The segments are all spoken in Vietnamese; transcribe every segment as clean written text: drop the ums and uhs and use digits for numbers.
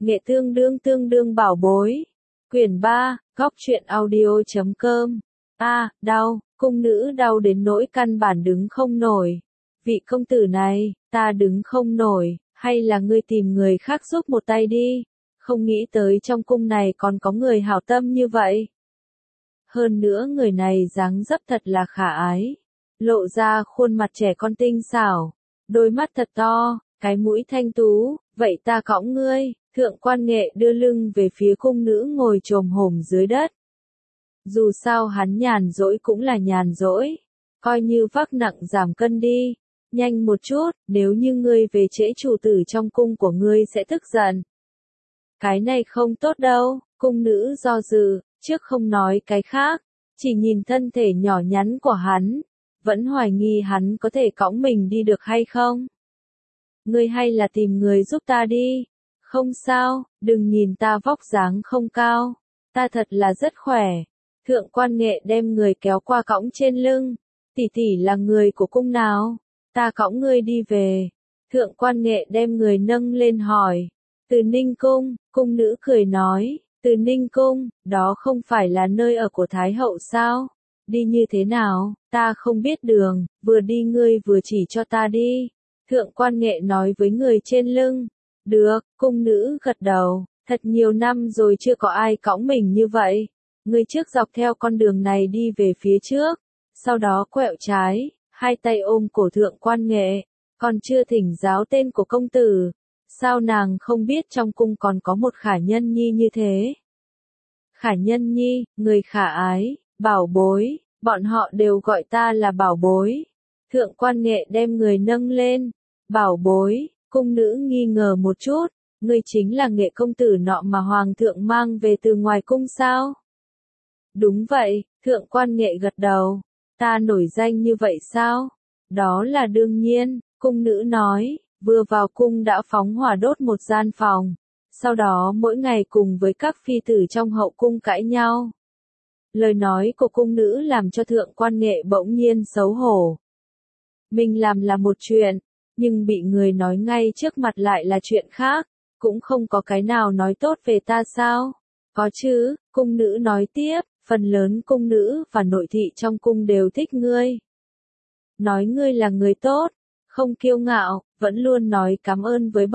Nghệ tương đương bảo bối. Quyển 3, góc truyện audio.com. Đau, cung nữ đau đến nỗi căn bản đứng không nổi. Vị công tử này, ta đứng không nổi, hay là ngươi tìm người khác giúp một tay đi. Không nghĩ tới trong cung này còn có người hảo tâm như vậy. Hơn nữa người này dáng dấp thật là khả ái. Lộ ra khuôn mặt trẻ con tinh xảo, đôi mắt thật to, cái mũi thanh tú, vậy ta cõng ngươi. Thượng quan Nghệ đưa lưng về phía cung nữ ngồi chồm hổm dưới đất. Dù sao hắn nhàn rỗi cũng là nhàn rỗi, coi như vác nặng giảm cân đi, nhanh một chút, nếu như ngươi về trễ chủ tử trong cung của ngươi sẽ tức giận. Cái này không tốt đâu, cung nữ do dự, trước không nói cái khác, chỉ nhìn thân thể nhỏ nhắn của hắn, vẫn hoài nghi hắn có thể cõng mình đi được hay không. Ngươi hay là tìm người giúp ta đi. Không sao, đừng nhìn ta vóc dáng không cao, ta thật là rất khỏe. Thượng quan Nghệ đem người kéo qua cõng trên lưng. Tỷ tỷ là người của cung nào? Ta cõng ngươi đi về. Thượng quan Nghệ đem người nâng lên hỏi. Từ Ninh Cung, cung nữ cười nói. Từ Ninh Cung, đó không phải là nơi ở của Thái hậu sao? Đi như thế nào? Ta không biết đường, vừa đi ngươi vừa chỉ cho ta đi. Thượng quan Nghệ nói với người trên lưng. Được, cung nữ gật đầu, thật nhiều năm rồi chưa có ai cõng mình như vậy. Ngươi trước dọc theo con đường này đi về phía trước, sau đó quẹo trái, hai tay ôm cổ thượng quan Nghệ, còn chưa thỉnh giáo tên của công tử. Sao nàng không biết trong cung còn có một Khả Nhân Nhi như thế? Khả Nhân Nhi, người khả ái, bảo bối, bọn họ đều gọi ta là bảo bối. Thượng quan Nghệ đem người nâng lên, bảo bối. Cung nữ nghi ngờ một chút, ngươi chính là Nghệ công tử nọ mà hoàng thượng mang về từ ngoài cung sao? Đúng vậy, thượng quan Nghệ gật đầu, ta nổi danh như vậy sao? Đó là đương nhiên, cung nữ nói, vừa vào cung đã phóng hỏa đốt một gian phòng, sau đó mỗi ngày cùng với các phi tử trong hậu cung cãi nhau. Lời nói của cung nữ làm cho thượng quan Nghệ bỗng nhiên xấu hổ. Mình làm là một chuyện, nhưng bị người nói ngay trước mặt lại là chuyện khác, cũng không có cái nào nói tốt về ta sao? Có chứ, cung nữ nói tiếp, phần lớn cung nữ và nội thị trong cung đều thích ngươi. Nói ngươi là người tốt, không kiêu ngạo, vẫn luôn nói cảm ơn với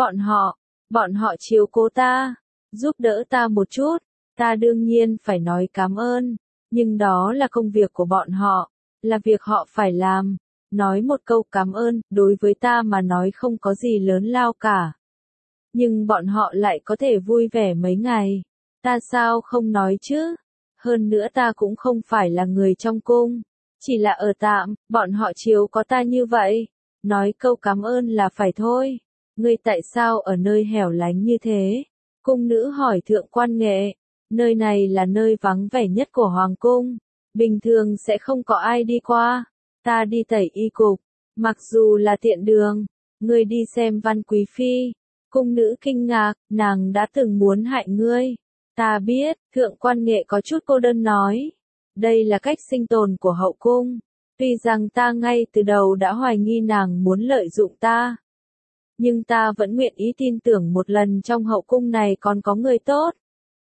bọn họ chiếu cố ta, giúp đỡ ta một chút, ta đương nhiên phải nói cảm ơn, nhưng đó là công việc của bọn họ, là việc họ phải làm. Nói một câu cảm ơn, đối với ta mà nói không có gì lớn lao cả. Nhưng bọn họ lại có thể vui vẻ mấy ngày. Ta sao không nói chứ? Hơn nữa ta cũng không phải là người trong cung. Chỉ là ở tạm, bọn họ chiếu có ta như vậy. Nói câu cảm ơn là phải thôi. Ngươi tại sao ở nơi hẻo lánh như thế? Cung nữ hỏi thượng quan Nghệ. Nơi này là nơi vắng vẻ nhất của hoàng cung. Bình thường sẽ không có ai đi qua. Ta đi tẩy y cục, mặc dù là tiện đường, ngươi đi xem Văn Quý Phi. Cung nữ kinh ngạc, nàng đã từng muốn hại ngươi. Ta biết, thượng quan Nghệ có chút cô đơn nói. Đây là cách sinh tồn của hậu cung. Tuy rằng ta ngay từ đầu đã hoài nghi nàng muốn lợi dụng ta. Nhưng ta vẫn nguyện ý tin tưởng một lần trong hậu cung này còn có người tốt.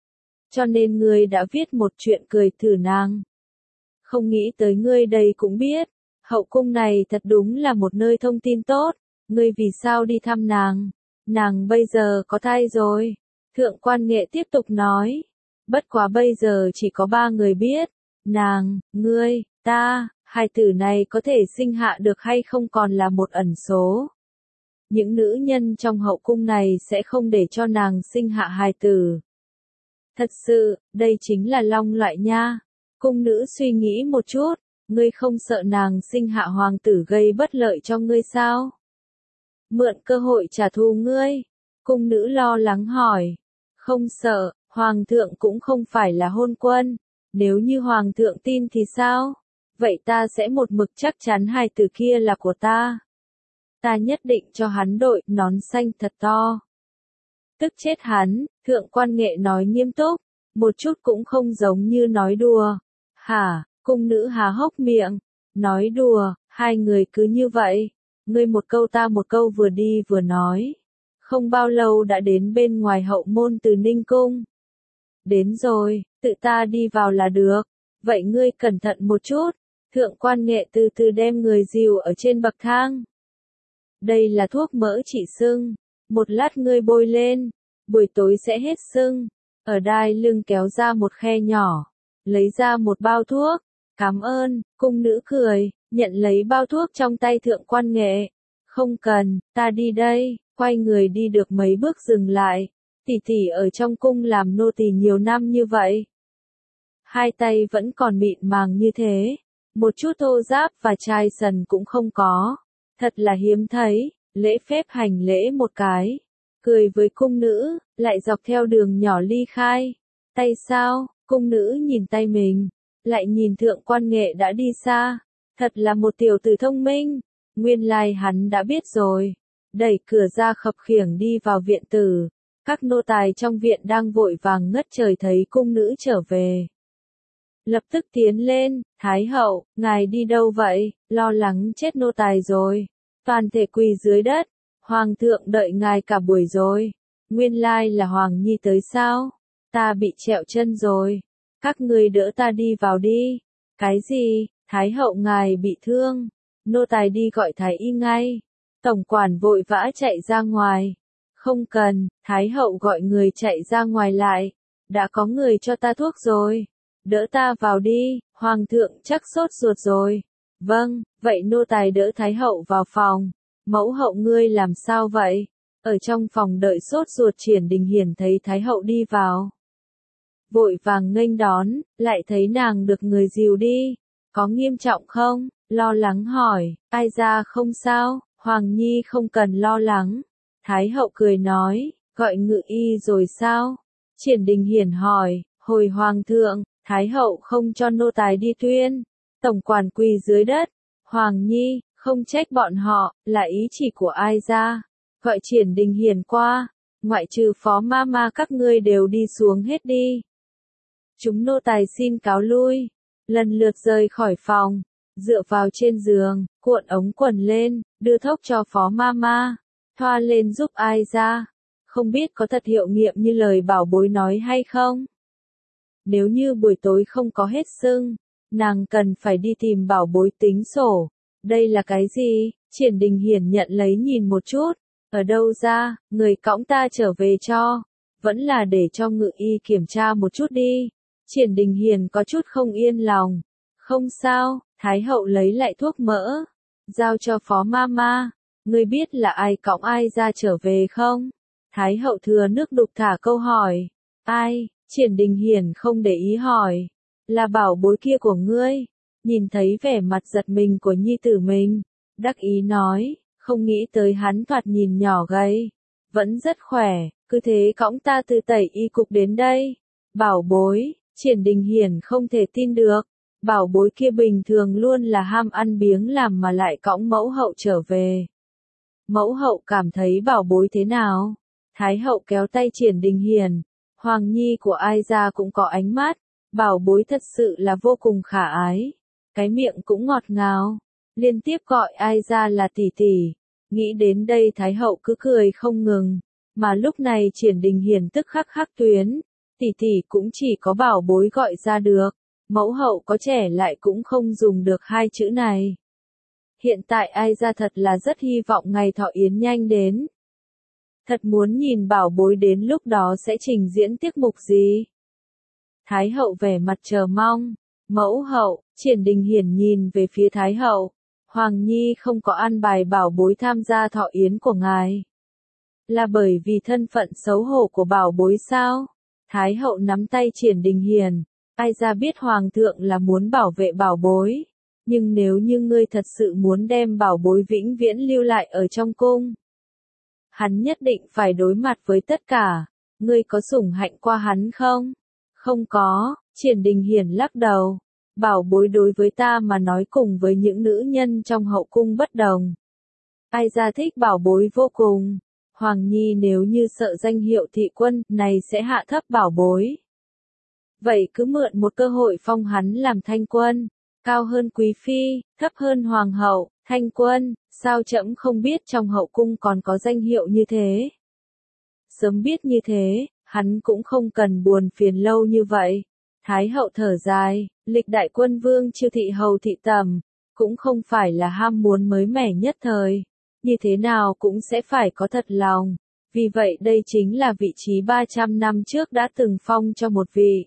Cho nên ngươi đã viết một chuyện cười thử nàng. Không nghĩ tới ngươi đây cũng biết. Hậu cung này thật đúng là một nơi thông tin tốt, ngươi vì sao đi thăm nàng? Nàng bây giờ có thai rồi. Thượng quan Nghệ tiếp tục nói, bất quá bây giờ chỉ có 3 người biết, nàng, ngươi, ta, hai tử này có thể sinh hạ được hay không còn là một ẩn số. Những nữ nhân trong hậu cung này sẽ không để cho nàng sinh hạ hài tử. Thật sự, đây chính là long loại nha. Cung nữ suy nghĩ một chút. Ngươi không sợ nàng sinh hạ hoàng tử gây bất lợi cho ngươi sao? Mượn cơ hội trả thù ngươi? Cung nữ lo lắng hỏi. Không sợ, hoàng thượng cũng không phải là hôn quân. Nếu như hoàng thượng tin thì sao? Vậy ta sẽ một mực chắc chắn hài tử kia là của ta. Ta nhất định cho hắn đội nón xanh thật to. Tức chết hắn, thượng quan Nghệ nói nghiêm túc, một chút cũng không giống như nói đùa. Hả? Cung nữ há hốc miệng, nói đùa, hai người cứ như vậy, ngươi một câu ta một câu vừa đi vừa nói. không bao lâu đã đến bên ngoài hậu môn Từ Ninh Cung. Đến rồi, tự ta đi vào là được. Vậy ngươi cẩn thận một chút. Thượng quan Nghệ từ từ đem người dìu ở trên bậc thang. Đây là thuốc mỡ trị sưng. Một lát ngươi bôi lên, buổi tối sẽ hết sưng. Ở đai lưng kéo ra một khe nhỏ, lấy ra một bao thuốc. Cảm ơn, cung nữ cười, nhận lấy bao thuốc trong tay thượng quan Nghệ. Không cần, ta đi đây. Quay người đi được mấy bước dừng lại. Tỷ tỷ ở trong cung làm nô tỳ nhiều năm như vậy. Hai tay vẫn còn mịn màng như thế. Một chút thô ráp và chai sần cũng không có. Thật là hiếm thấy. Lễ phép hành lễ một cái. Cười với cung nữ, lại dọc theo đường nhỏ ly khai. Tay sao? Cung nữ nhìn tay mình. Lại nhìn thượng quan Nghệ đã đi xa. Thật là một tiểu tử thông minh. Nguyên lai hắn đã biết rồi. Đẩy cửa ra khập khiễng đi vào viện tử. Các nô tài trong viện đang vội vàng ngất trời thấy cung nữ trở về. Lập tức tiến lên, Thái hậu, ngài đi đâu vậy, lo lắng chết nô tài rồi. Toàn thể quỳ dưới đất, hoàng thượng đợi ngài cả buổi rồi. Nguyên lai là Hoàng Nhi tới sao? Ta bị trẹo chân rồi. Các ngươi đỡ ta đi vào đi. Cái gì? Thái hậu ngài bị thương. Nô tài đi gọi thái y ngay. Tổng quản vội vã chạy ra ngoài. Không cần, Thái hậu gọi người chạy ra ngoài lại. Đã có người cho ta thuốc rồi. Đỡ ta vào đi, Hoàng thượng chắc sốt ruột rồi. Vâng, vậy nô tài đỡ Thái hậu vào phòng. Mẫu hậu ngươi làm sao vậy? Ở trong phòng đợi sốt ruột Triển Đình Hiển thấy Thái hậu đi vào. Vội vàng nghênh đón, lại thấy nàng được người dìu đi. Có nghiêm trọng không? Lo lắng hỏi, ai ra không sao, Hoàng Nhi không cần lo lắng. Thái hậu cười nói, gọi ngự y rồi sao? Triển Đình Hiển hỏi, hồi Hoàng thượng, Thái hậu không cho nô tài đi tuyên. Tổng quản quỳ dưới đất, Hoàng Nhi, không trách bọn họ, là ý chỉ của ai ra. Gọi Triển Đình Hiển qua, ngoại trừ phó ma ma các ngươi đều đi xuống hết đi. Chúng nô tài xin cáo lui, lần lượt rời khỏi phòng, dựa vào trên giường, cuộn ống quần lên, đưa thốc cho phó ma ma, thoa lên giúp ai ra. Không biết có thật hiệu nghiệm như lời bảo bối nói hay không? Nếu như buổi tối không có hết sưng, nàng cần phải đi tìm bảo bối tính sổ. Đây là cái gì? Triển Đình Hiển nhận lấy nhìn một chút. Ở đâu ra, người cõng ta trở về cho. Vẫn là để cho ngự y kiểm tra một chút đi. Triển Đình Hiển có chút không yên lòng. Không sao, Thái hậu lấy lại thuốc mỡ. Giao cho phó ma ma. Ngươi biết là ai cõng ai ra trở về không? Thái hậu thừa nước đục thả câu hỏi. Ai? Triển Đình Hiển không để ý hỏi. Là bảo bối kia của ngươi. Nhìn thấy vẻ mặt giật mình của nhi tử mình. Đắc ý nói, không nghĩ tới hắn thoạt nhìn nhỏ gầy. Vẫn rất khỏe, cứ thế cõng ta từ tẩy y cục đến đây. Bảo bối, Triển Đình Hiển không thể tin được. Bảo bối kia bình thường luôn là ham ăn biếng làm mà lại cõng mẫu hậu trở về. Mẫu hậu cảm thấy bảo bối thế nào? Thái hậu kéo tay Triển Đình Hiển. Hoàng Nhi của ai ra cũng có ánh mắt. Bảo bối thật sự là vô cùng khả ái. Cái miệng cũng ngọt ngào. Liên tiếp gọi ai ra là tỷ tỷ. Nghĩ đến đây Thái hậu cứ cười không ngừng. Mà lúc này Triển Đình Hiển tức khắc hắc tuyến. Tỷ tỷ cũng chỉ có bảo bối gọi ra được. Mẫu hậu có trẻ lại cũng không dùng được hai chữ này. Hiện tại ai ra thật là rất hy vọng ngày thọ yến nhanh đến. Thật muốn nhìn bảo bối đến lúc đó sẽ trình diễn tiết mục gì. Thái hậu vẻ mặt chờ mong. Mẫu hậu, Triển Đình Hiển nhìn về phía Thái hậu. Hoàng Nhi không có an bài bảo bối tham gia thọ yến của ngài. Là bởi vì thân phận xấu hổ của bảo bối sao? Thái hậu nắm tay Triển Đình Hiển. Ai ra biết Hoàng thượng là muốn bảo vệ bảo bối. Nhưng nếu như ngươi thật sự muốn đem bảo bối vĩnh viễn lưu lại ở trong cung. Hắn nhất định phải đối mặt với tất cả. Ngươi có sủng hạnh qua hắn không? Không có, Triển Đình Hiển lắc đầu. Bảo bối đối với ta mà nói cùng với những nữ nhân trong hậu cung bất đồng. Ai ra thích bảo bối vô cùng. Hoàng Nhi nếu như sợ danh hiệu thị quân này sẽ hạ thấp bảo bối. Vậy cứ mượn một cơ hội phong hắn làm thanh quân. Cao hơn quý phi, thấp hơn hoàng hậu, thanh quân. Sao trẫm không biết trong hậu cung còn có danh hiệu như thế. Sớm biết như thế, hắn cũng không cần buồn phiền lâu như vậy. Thái hậu thở dài, lịch đại quân vương chiêu thị hầu thị tầm, cũng không phải là ham muốn mới mẻ nhất thời. Như thế nào cũng sẽ phải có thật lòng. Vì vậy đây chính là vị trí 300 năm trước đã từng phong cho một vị.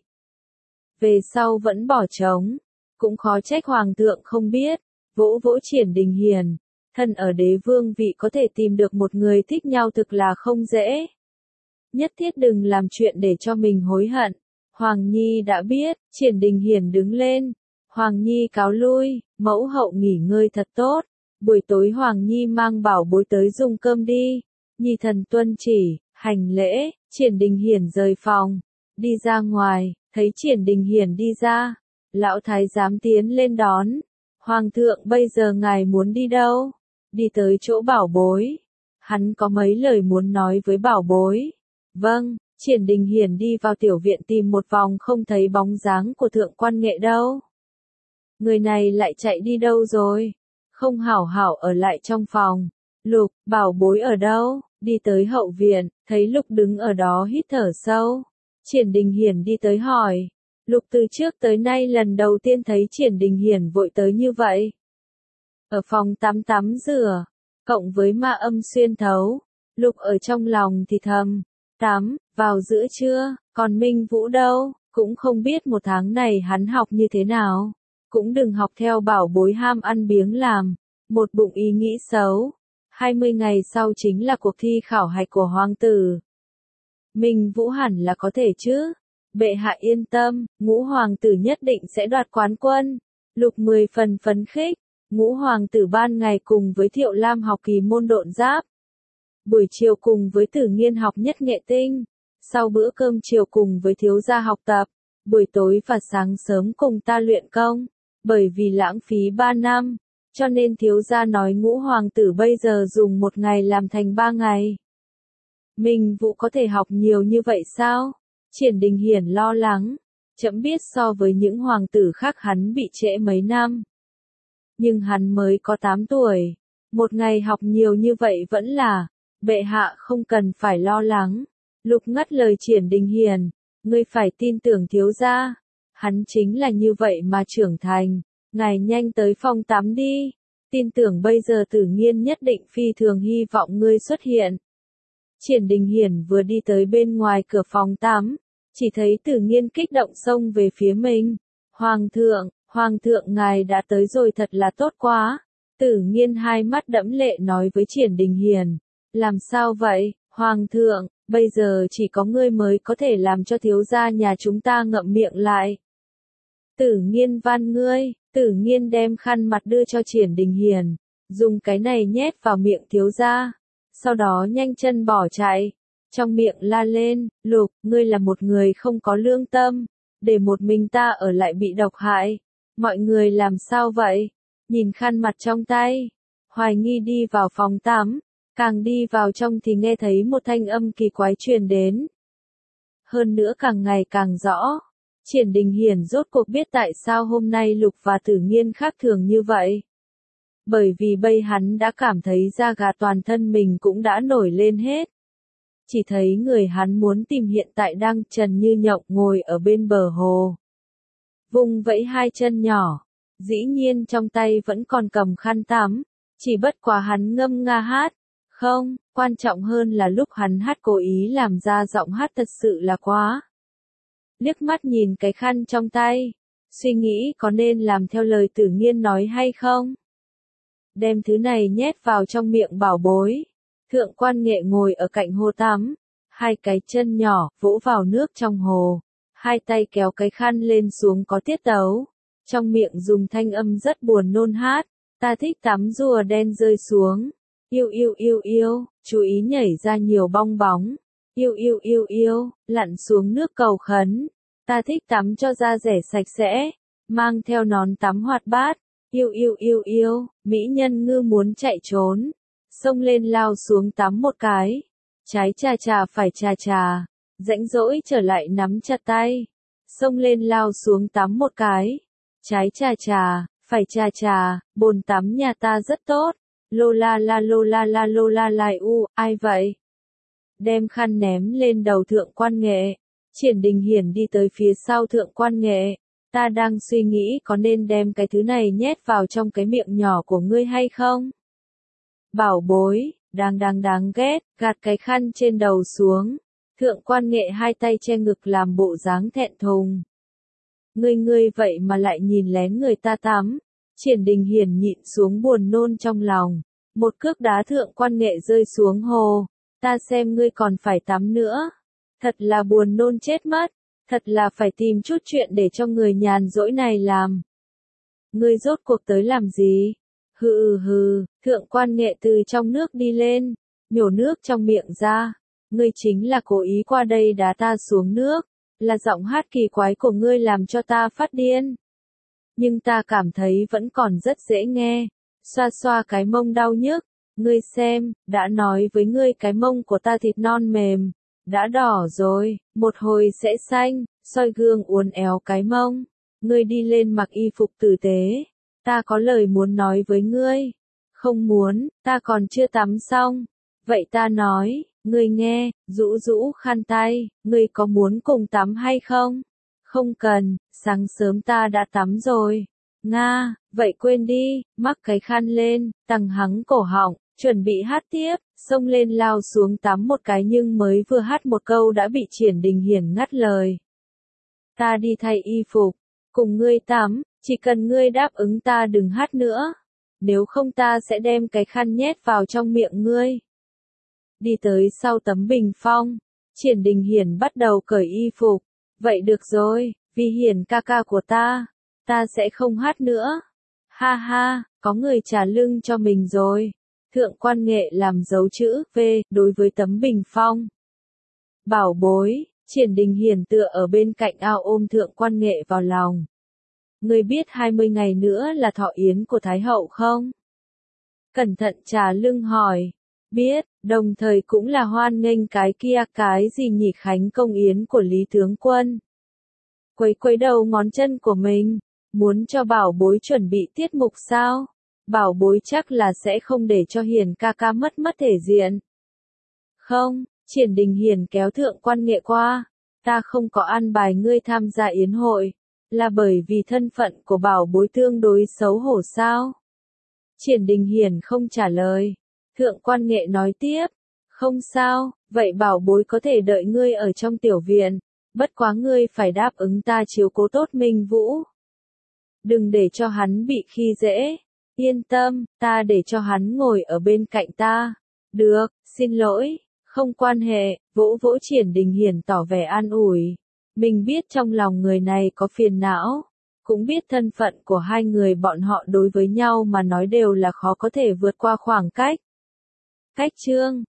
Về sau vẫn bỏ trống. Cũng khó trách hoàng thượng không biết. Vỗ vỗ Triển Đình Hiền. Thân ở đế vương vị có thể tìm được một người thích nhau thực là không dễ. Nhất thiết đừng làm chuyện để cho mình hối hận. Hoàng Nhi đã biết, Triển Đình Hiền đứng lên. Hoàng Nhi cáo lui, mẫu hậu nghỉ ngơi thật tốt. Buổi tối Hoàng Nhi mang bảo bối tới dùng cơm đi. Nhi thần tuân chỉ, hành lễ, Triển Đình Hiền rời phòng. Đi ra ngoài, thấy Triển Đình Hiền đi ra. Lão thái giám tiến lên đón. Hoàng thượng bây giờ ngài muốn đi đâu? Đi tới chỗ bảo bối. Hắn có mấy lời muốn nói với bảo bối. Vâng, Triển Đình Hiền đi vào tiểu viện tìm một vòng không thấy bóng dáng của thượng quan nghệ đâu. Người này lại chạy đi đâu rồi? Không hảo hảo ở lại trong phòng. Lục, bảo bối ở đâu? Đi tới hậu viện, thấy Lục đứng ở đó hít thở sâu. Triển Đình Hiền đi tới hỏi. Lục từ trước tới nay lần đầu tiên thấy Triển Đình Hiền vội tới như vậy. Ở phòng tắm rửa, cộng với ma âm xuyên thấu. Lục ở trong lòng thì thầm. Tắm, vào giữa trưa, còn Minh Vũ đâu, cũng không biết một tháng này hắn học như thế nào. Cũng đừng học theo bảo bối ham ăn biếng làm. Một bụng ý nghĩ xấu. 20 ngày sau chính là cuộc thi khảo hạch của hoàng tử. Minh Vũ hẳn là có thể chứ. Bệ hạ yên tâm, Ngũ hoàng tử nhất định sẽ đoạt quán quân. Lục 10 phần phấn khích. Ngũ hoàng tử ban ngày cùng với Thiệu Lam học kỳ môn độn giáp. Buổi chiều cùng với Tử Nghiên học nhất nghệ tinh. Sau bữa cơm chiều cùng với thiếu gia học tập. Buổi tối và sáng sớm cùng ta luyện công. Bởi vì lãng phí 3 năm. Cho nên thiếu gia nói Ngũ hoàng tử bây giờ dùng một ngày làm thành 3 ngày. Minh Vũ có thể học nhiều như vậy sao? Triển Đình Hiền lo lắng. Chậm biết so với những hoàng tử khác hắn bị trễ mấy năm. Nhưng hắn mới có 8 tuổi. Một ngày học nhiều như vậy vẫn là. Bệ hạ không cần phải lo lắng. Lục ngắt lời Triển Đình Hiền. Ngươi phải tin tưởng thiếu gia. Hắn chính là như vậy mà trưởng thành. Ngài nhanh tới phòng tắm đi. Tin tưởng bây giờ Tử Nghiên nhất định phi thường hy vọng ngươi xuất hiện. Triển Đình Hiền vừa đi tới bên ngoài cửa phòng tắm. Chỉ thấy Tử Nghiên kích động xông về phía mình. Hoàng thượng ngài đã tới rồi thật là tốt quá. Tử Nghiên hai mắt đẫm lệ nói với Triển Đình Hiền. Làm sao vậy, Hoàng thượng, bây giờ chỉ có ngươi mới có thể làm cho thiếu gia nhà chúng ta ngậm miệng lại. Tử Nghiên van ngươi, Tử Nghiên đem khăn mặt đưa cho Triển Đình Hiền, dùng cái này nhét vào miệng thiếu gia, sau đó nhanh chân bỏ chạy, trong miệng la lên, Lục, ngươi là một người không có lương tâm, để một mình ta ở lại bị độc hại, mọi người làm sao vậy, nhìn khăn mặt trong tay, hoài nghi đi vào phòng tắm, càng đi vào trong thì nghe thấy một thanh âm kỳ quái truyền đến. Hơn nữa càng ngày càng rõ. Triển Đình Hiền rốt cuộc biết tại sao hôm nay Lục và Tử Nghiên khác thường như vậy. Bởi vì bây hắn đã cảm thấy da gà toàn thân mình cũng đã nổi lên hết. Chỉ thấy người hắn muốn tìm hiện tại đang trần như nhộng ngồi ở bên bờ hồ. Vung vẫy hai chân nhỏ. Dĩ nhiên trong tay vẫn còn cầm khăn tắm. Chỉ bất quá hắn ngâm nga hát. Không, quan trọng hơn là lúc hắn hát cố ý làm ra giọng hát thật sự là quá. Liếc mắt nhìn cái khăn trong tay, suy nghĩ có nên làm theo lời Tử Nghiên nói hay không. Đem thứ này nhét vào trong miệng bảo bối. Thượng quan nghệ ngồi ở cạnh hồ tắm, hai cái chân nhỏ vỗ vào nước trong hồ, hai tay kéo cái khăn lên xuống có tiết tấu, trong miệng dùng thanh âm rất buồn nôn hát, ta thích tắm rùa đen rơi xuống, yêu yêu yêu yêu, chú ý nhảy ra nhiều bong bóng. Yêu yêu yêu yêu, lặn xuống nước cầu khấn. Ta thích tắm cho da rẻ sạch sẽ, mang theo nón tắm hoạt bát. Yêu yêu yêu yêu, mỹ nhân ngư muốn chạy trốn. Xông lên lao xuống tắm một cái. Trái chà chà phải chà chà. Rãnh rỗi trở lại nắm chặt tay. Xông lên lao xuống tắm một cái. Trái chà chà, phải chà chà, bồn tắm nhà ta rất tốt. Lô la la lô la la lô la lai u, ai vậy? đem khăn ném lên đầu Thượng Quan Nghệ. Triển Đình Hiển đi tới phía sau Thượng Quan Nghệ. Ta đang suy nghĩ có nên đem cái thứ này nhét vào trong cái miệng nhỏ của ngươi hay không? Bảo bối, đáng ghét, gạt cái khăn trên đầu xuống. Thượng Quan Nghệ hai tay che ngực làm bộ dáng thẹn thùng. Ngươi vậy mà lại nhìn lén người ta tắm. Triển Đình Hiển nhịn xuống buồn nôn trong lòng. Một cước đá Thượng Quan Nghệ rơi xuống hồ. Ta xem ngươi còn phải tắm nữa. Thật là buồn nôn chết mất. Thật là phải tìm chút chuyện để cho người nhàn rỗi này làm. Ngươi rốt cuộc tới làm gì? Hừ, Thượng Quan Nghệ từ trong nước đi lên. Nhổ nước trong miệng ra. Ngươi chính là cố ý qua đây đá ta xuống nước. Là giọng hát kỳ quái của ngươi làm cho ta phát điên. Nhưng ta cảm thấy vẫn còn rất dễ nghe. Xoa xoa cái mông đau nhức. Ngươi xem, đã nói với ngươi cái mông của ta thịt non mềm. Đã đỏ rồi, một hồi sẽ xanh. Soi gương uốn éo cái mông. Ngươi đi lên mặc y phục tử tế. Ta có lời muốn nói với ngươi. Không muốn, ta còn chưa tắm xong. Vậy ta nói, ngươi nghe, rũ khăn tay, ngươi có muốn cùng tắm hay không? Không cần, sáng sớm ta đã tắm rồi. Nga, vậy quên đi, mắc cái khăn lên, tăng hắng cổ họng, chuẩn bị hát tiếp, xông lên lao xuống tắm một cái nhưng mới vừa hát một câu đã bị Triển Đình Hiển ngắt lời. Ta đi thay y phục, cùng ngươi tắm, chỉ cần ngươi đáp ứng ta đừng hát nữa. Nếu không ta sẽ đem cái khăn nhét vào trong miệng ngươi. Đi tới sau tấm bình phong, Triển Đình Hiển bắt đầu cởi y phục. Vậy được rồi, vì Hiển ca ca của ta sẽ không hát nữa. Ha ha, có người trả lưng cho mình rồi. Thượng Quan Nghệ làm dấu chữ V đối với tấm bình phong. Bảo bối, Triển Đình Hiển tựa ở bên cạnh ao ôm Thượng Quan Nghệ vào lòng. Ngươi biết 20 ngày nữa là thọ yến của Thái Hậu không? Cẩn thận trà lưng hỏi. Biết, đồng thời cũng là hoan nghênh cái gì nhỉ khánh công yến của Lý Tướng Quân. Quấy đầu ngón chân của mình, muốn cho bảo bối chuẩn bị tiết mục sao? Bảo bối chắc là sẽ không để cho Hiển ca ca mất thể diện. Không, Triển Đình Hiển kéo Thượng Quan Nghệ qua. Ta không có an bài ngươi tham gia yến hội. Là bởi vì thân phận của bảo bối tương đối xấu hổ sao? Triển Đình Hiển không trả lời. Thượng Quan Nghệ nói tiếp. Không sao, vậy bảo bối có thể đợi ngươi ở trong tiểu viện. Bất quá ngươi phải đáp ứng ta chiếu cố tốt Minh Vũ. Đừng để cho hắn bị khi dễ. Yên tâm, ta để cho hắn ngồi ở bên cạnh ta. Được, xin lỗi, không quan hệ, vỗ Triển Đình Hiển tỏ vẻ an ủi. Mình biết trong lòng người này có phiền não. Cũng biết thân phận của hai người bọn họ đối với nhau mà nói đều là khó có thể vượt qua khoảng cách. Cách chương